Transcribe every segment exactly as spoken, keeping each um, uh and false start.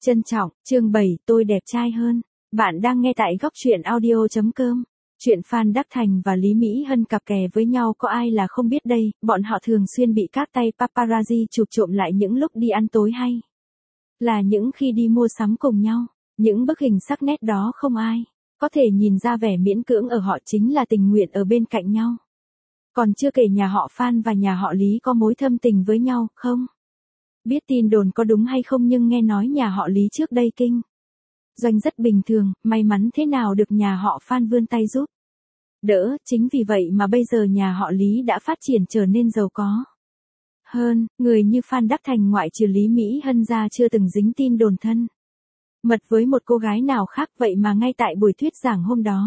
Trân trọng, chương bảy, tôi đẹp trai hơn. Bạn đang nghe tại góc truyện audio chấm com. Chuyện Phan Đắc Thành và Lý Mỹ Hân cặp kè với nhau có ai là không biết đây, bọn họ thường xuyên bị các tay paparazzi chụp trộm lại những lúc đi ăn tối hay là những khi đi mua sắm cùng nhau. Những bức hình sắc nét đó không ai có thể nhìn ra vẻ miễn cưỡng ở họ, chính là tình nguyện ở bên cạnh nhau. Còn chưa kể nhà họ Phan và nhà họ Lý có mối thâm tình với nhau, không biết tin đồn có đúng hay không, nhưng nghe nói nhà họ Lý trước đây kinh doanh rất bình thường, may mắn thế nào được nhà họ Phan vươn tay giúp đỡ, chính vì vậy mà bây giờ nhà họ Lý đã phát triển trở nên giàu có hơn. Người như Phan Đắc Thành ngoại trừ Lý Mỹ Hân ra chưa từng dính tin đồn thân mật với một cô gái nào khác, vậy mà ngay tại buổi thuyết giảng hôm đó,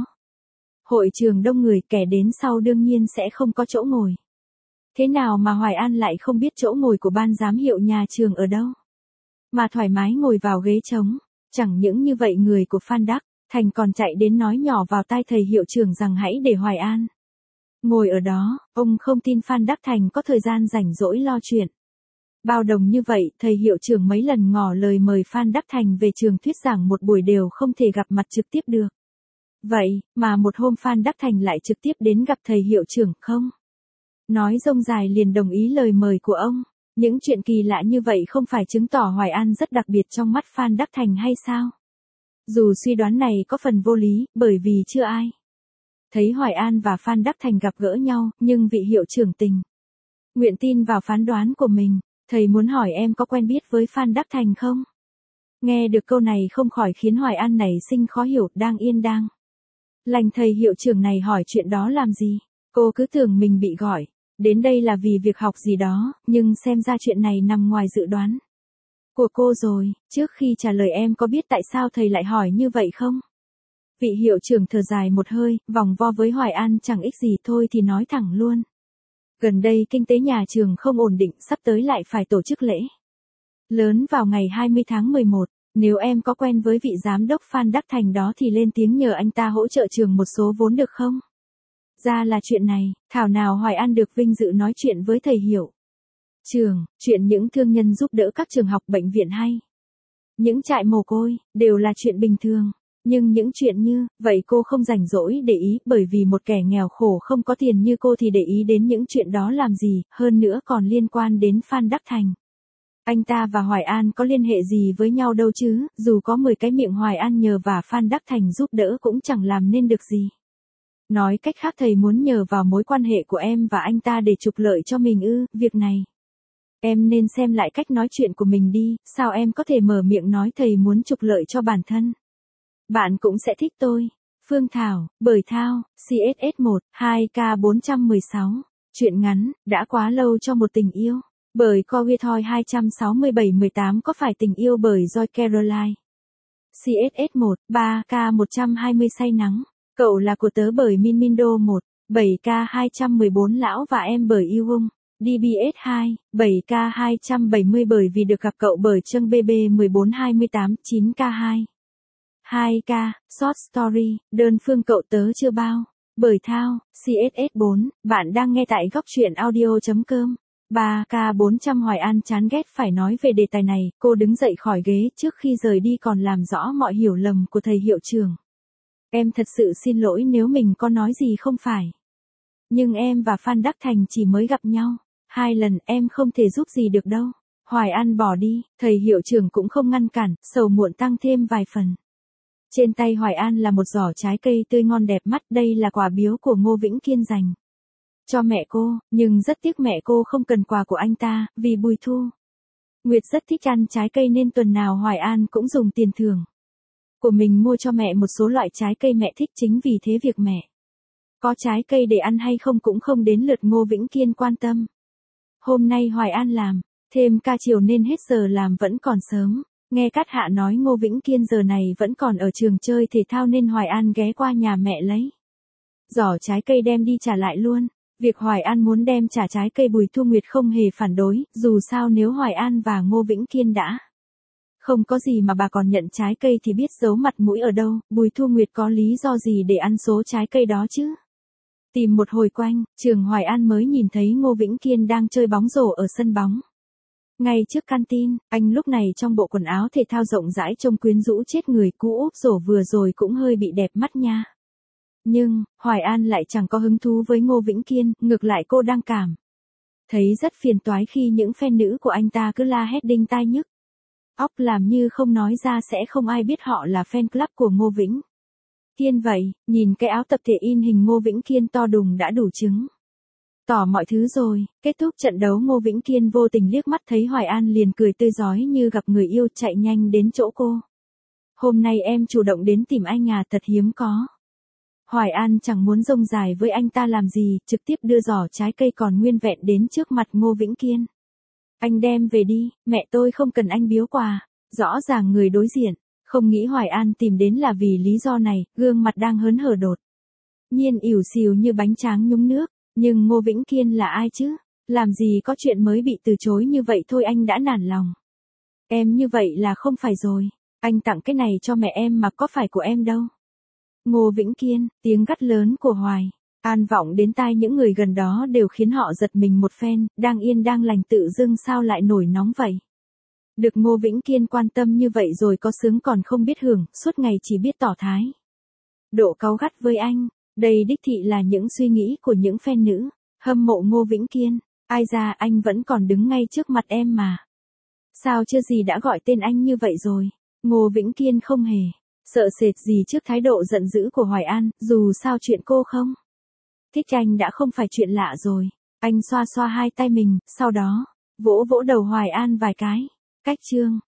hội trường đông người, kẻ đến sau đương nhiên sẽ không có chỗ ngồi. Thế nào mà Hoài An lại không biết chỗ ngồi của ban giám hiệu nhà trường ở đâu, mà thoải mái ngồi vào ghế trống. Chẳng những như vậy, người của Phan Đắc Thành còn chạy đến nói nhỏ vào tai thầy hiệu trưởng rằng hãy để Hoài An ngồi ở đó. Ông không tin Phan Đắc Thành có thời gian rảnh rỗi lo chuyện bao đồng như vậy. Thầy hiệu trưởng mấy lần ngỏ lời mời Phan Đắc Thành về trường thuyết giảng một buổi đều không thể gặp mặt trực tiếp được. Vậy mà một hôm Phan Đắc Thành lại trực tiếp đến gặp thầy hiệu trưởng, không nói rông dài liền đồng ý lời mời của ông. Những chuyện kỳ lạ như vậy không phải chứng tỏ Hoài An rất đặc biệt trong mắt Phan Đắc Thành hay sao? Dù suy đoán này có phần vô lý, bởi vì chưa ai thấy Hoài An và Phan Đắc Thành gặp gỡ nhau, nhưng vị hiệu trưởng tình nguyện tin vào phán đoán của mình. Thầy muốn hỏi em có quen biết với Phan Đắc Thành không? Nghe được câu này không khỏi khiến Hoài An nảy sinh khó hiểu. Đang yên đang lành thầy hiệu trưởng này hỏi chuyện đó làm gì? Cô cứ tưởng mình bị gọi đến đây là vì việc học gì đó, nhưng xem ra chuyện này nằm ngoài dự đoán của cô rồi. Trước khi trả lời, em có biết tại sao thầy lại hỏi như vậy không? Vị hiệu trưởng thở dài một hơi, vòng vo với Hoài An chẳng ích gì, thôi thì nói thẳng luôn. Gần đây kinh tế nhà trường không ổn định, sắp tới lại phải tổ chức lễ lớn vào ngày hai mươi tháng mười một. Nếu em có quen với vị giám đốc Phan Đắc Thành đó thì lên tiếng nhờ anh ta hỗ trợ trường một số vốn được không? Ra là chuyện này, thảo nào Hoài An được vinh dự nói chuyện với thầy hiệu trưởng. Chuyện những thương nhân giúp đỡ các trường học, bệnh viện hay những trại mồ côi đều là chuyện bình thường. Nhưng những chuyện như vậy cô không rảnh rỗi để ý, bởi vì một kẻ nghèo khổ không có tiền như cô thì để ý đến những chuyện đó làm gì, hơn nữa còn liên quan đến Phan Đắc Thành. Anh ta và Hoài An có liên hệ gì với nhau đâu chứ, dù có mười cái miệng Hoài An nhờ và Phan Đắc Thành giúp đỡ cũng chẳng làm nên được gì. Nói cách khác, thầy muốn nhờ vào mối quan hệ của em và anh ta để trục lợi cho mình ư? Việc này em nên xem lại cách nói chuyện của mình đi, sao em có thể mở miệng nói thầy muốn trục lợi cho bản thân? Bạn cũng sẽ thích tôi. Phương Thảo, bởi Thao, xê ét ét một, hai K bốn trăm mười sáu. Chuyện ngắn, đã quá lâu cho một tình yêu. Bởi Cowie Thoi hai sáu bảy một tám. Có phải tình yêu bởi Joy Caroline? xê ét ét một, ba K một trăm hai mươi say nắng. Cậu là của tớ bởi Min Mindo một, bảy K hai một bốn. Lão và em bởi Yêu Ung. đê bê ét hai, bảy K hai bảy mươi. Bởi vì được gặp cậu bởi Trâng bê bê một bốn hai tám, chín K hai. hai K, Short Story, đơn phương cậu tớ chưa bao. Bởi Thao, xê ét ét bốn, bạn đang nghe tại góc truyện audio chấm com. ba K bốn trăm. Hoài An chán ghét phải nói về đề tài này, cô đứng dậy khỏi ghế trước khi rời đi còn làm rõ mọi hiểu lầm của thầy hiệu trưởng. Em thật sự xin lỗi nếu mình có nói gì không phải. Nhưng em và Phan Đắc Thành chỉ mới gặp nhau hai lần, em không thể giúp gì được đâu. Hoài An bỏ đi, thầy hiệu trưởng cũng không ngăn cản, sầu muộn tăng thêm vài phần. Trên tay Hoài An là một giỏ trái cây tươi ngon đẹp mắt, đây là quà biếu của Ngô Vĩnh Kiên dành cho mẹ cô, nhưng rất tiếc mẹ cô không cần quà của anh ta, vì Bùi Thu Nguyệt rất thích ăn trái cây nên tuần nào Hoài An cũng dùng tiền thưởng của mình mua cho mẹ một số loại trái cây mẹ thích. Chính vì thế việc mẹ có trái cây để ăn hay không cũng không đến lượt Ngô Vĩnh Kiên quan tâm. Hôm nay Hoài An làm thêm ca chiều nên hết giờ làm vẫn còn sớm. Nghe Cát Hạ nói Ngô Vĩnh Kiên giờ này vẫn còn ở trường chơi thể thao nên Hoài An ghé qua nhà mẹ lấy giỏ trái cây đem đi trả lại luôn. Việc Hoài An muốn đem trả trái cây Bùi Thu Nguyệt không hề phản đối, dù sao nếu Hoài An và Ngô Vĩnh Kiên đã không có gì mà bà còn nhận trái cây thì biết giấu mặt mũi ở đâu. Bùi Thu Nguyệt có lý do gì để ăn số trái cây đó chứ? Tìm một hồi quanh, trường Hoài An mới nhìn thấy Ngô Vĩnh Kiên đang chơi bóng rổ ở sân bóng. Ngay trước canteen, anh lúc này trong bộ quần áo thể thao rộng rãi trông quyến rũ chết người, cú úp rổ vừa rồi cũng hơi bị đẹp mắt nha. Nhưng, Hoài An lại chẳng có hứng thú với Ngô Vĩnh Kiên, ngược lại cô đang cảm thấy rất phiền toái khi những fan nữ của anh ta cứ la hét đinh tai nhức óc, làm như không nói ra sẽ không ai biết họ là fan club của Ngô Vĩnh Kiên vậy. Nhìn cái áo tập thể in hình Ngô Vĩnh Kiên to đùng đã đủ chứng tỏ mọi thứ rồi. Kết thúc trận đấu, Ngô Vĩnh Kiên vô tình liếc mắt thấy Hoài An liền cười tươi rói như gặp người yêu, chạy nhanh đến chỗ cô. Hôm nay em chủ động đến tìm anh à, thật hiếm có. Hoài An chẳng muốn rông dài với anh ta làm gì, trực tiếp đưa giỏ trái cây còn nguyên vẹn đến trước mặt Ngô Vĩnh Kiên. Anh đem về đi, mẹ tôi không cần anh biếu quà. Rõ ràng người đối diện không nghĩ Hoài An tìm đến là vì lý do này, gương mặt đang hớn hở đột nhiên ỉu xìu như bánh tráng nhúng nước. Nhưng Ngô Vĩnh Kiên là ai chứ? Làm gì có chuyện mới bị từ chối như vậy thôi anh đã nản lòng. Em như vậy là không phải rồi. Anh tặng cái này cho mẹ em mà có phải của em đâu. Ngô Vĩnh Kiên, tiếng gắt lớn của Hoài An vọng đến tai những người gần đó đều khiến họ giật mình một phen, đang yên đang lành tự dưng sao lại nổi nóng vậy. Được Ngô Vĩnh Kiên quan tâm như vậy rồi có sướng còn không biết hưởng, suốt ngày chỉ biết tỏ thái độ cáu gắt với anh. Đây đích thị là những suy nghĩ của những fan nữ hâm mộ Ngô Vĩnh Kiên. Ai ra anh vẫn còn đứng ngay trước mặt em mà. Sao chưa gì đã gọi tên anh như vậy rồi. Ngô Vĩnh Kiên không hề sợ sệt gì trước thái độ giận dữ của Hoài An, dù sao chuyện cô không thích anh đã không phải chuyện lạ rồi. Anh xoa xoa hai tay mình, sau đó vỗ vỗ đầu Hoài An vài cái. Cách chương